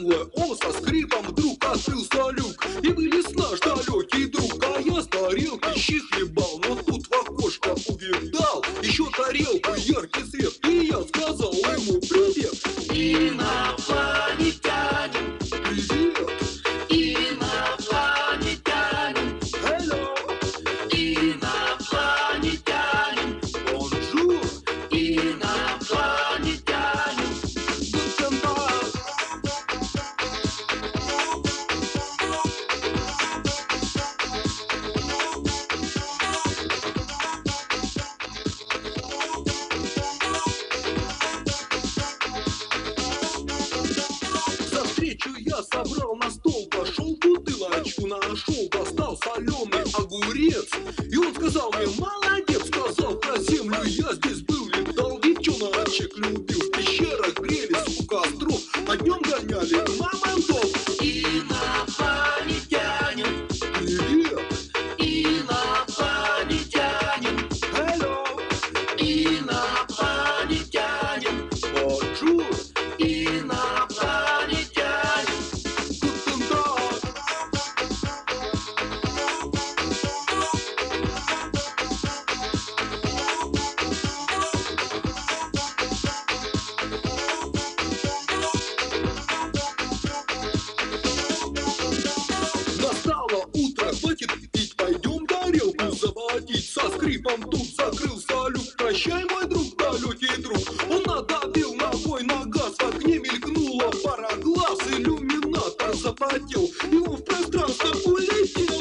круглая, он со скрипом вдруг открылся люк, и вылез наш далекий друг. А я с тарелки щи хлебал, но тут в окошко увидал еще тарелку, яркий свет, и я сказал ему привет. Инопланетянин, Привет, инопланетянин, hello, инопланетянин, bonjour, инопланетянин. guten Tag. За встречу я собрал на стол, пошел бутылочку нашел, достал соленый огурец, и он сказал мне: молодец, сказал, про землю я здесь был, летал, девчоночек любил, в пещерах грелись у костров, а днем гоняли мамонтов. Инопланетянин, Привет, инопланетянин, hello, инопланетянин, bonjour, инопланетянин. guten Tag. Настало утро, хватит пить, пойдем тарелку заводить. Со скрипом тут закрылся люк. Прощай, мой друг, далекий друг. Он надавил ногой на газ, в окне мелькнула пара глаз. Иллюминатор запотел, и он в пространство улетел.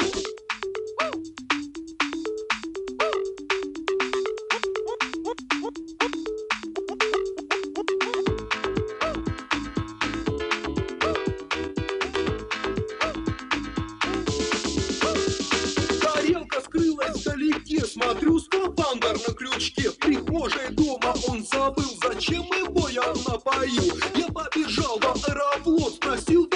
Тарелка скрылась вдалеке, смотрю, скафандр на крючке. В прихожей дома он забыл, зачем его я напоил. Я побежал в аэрофлот, спросил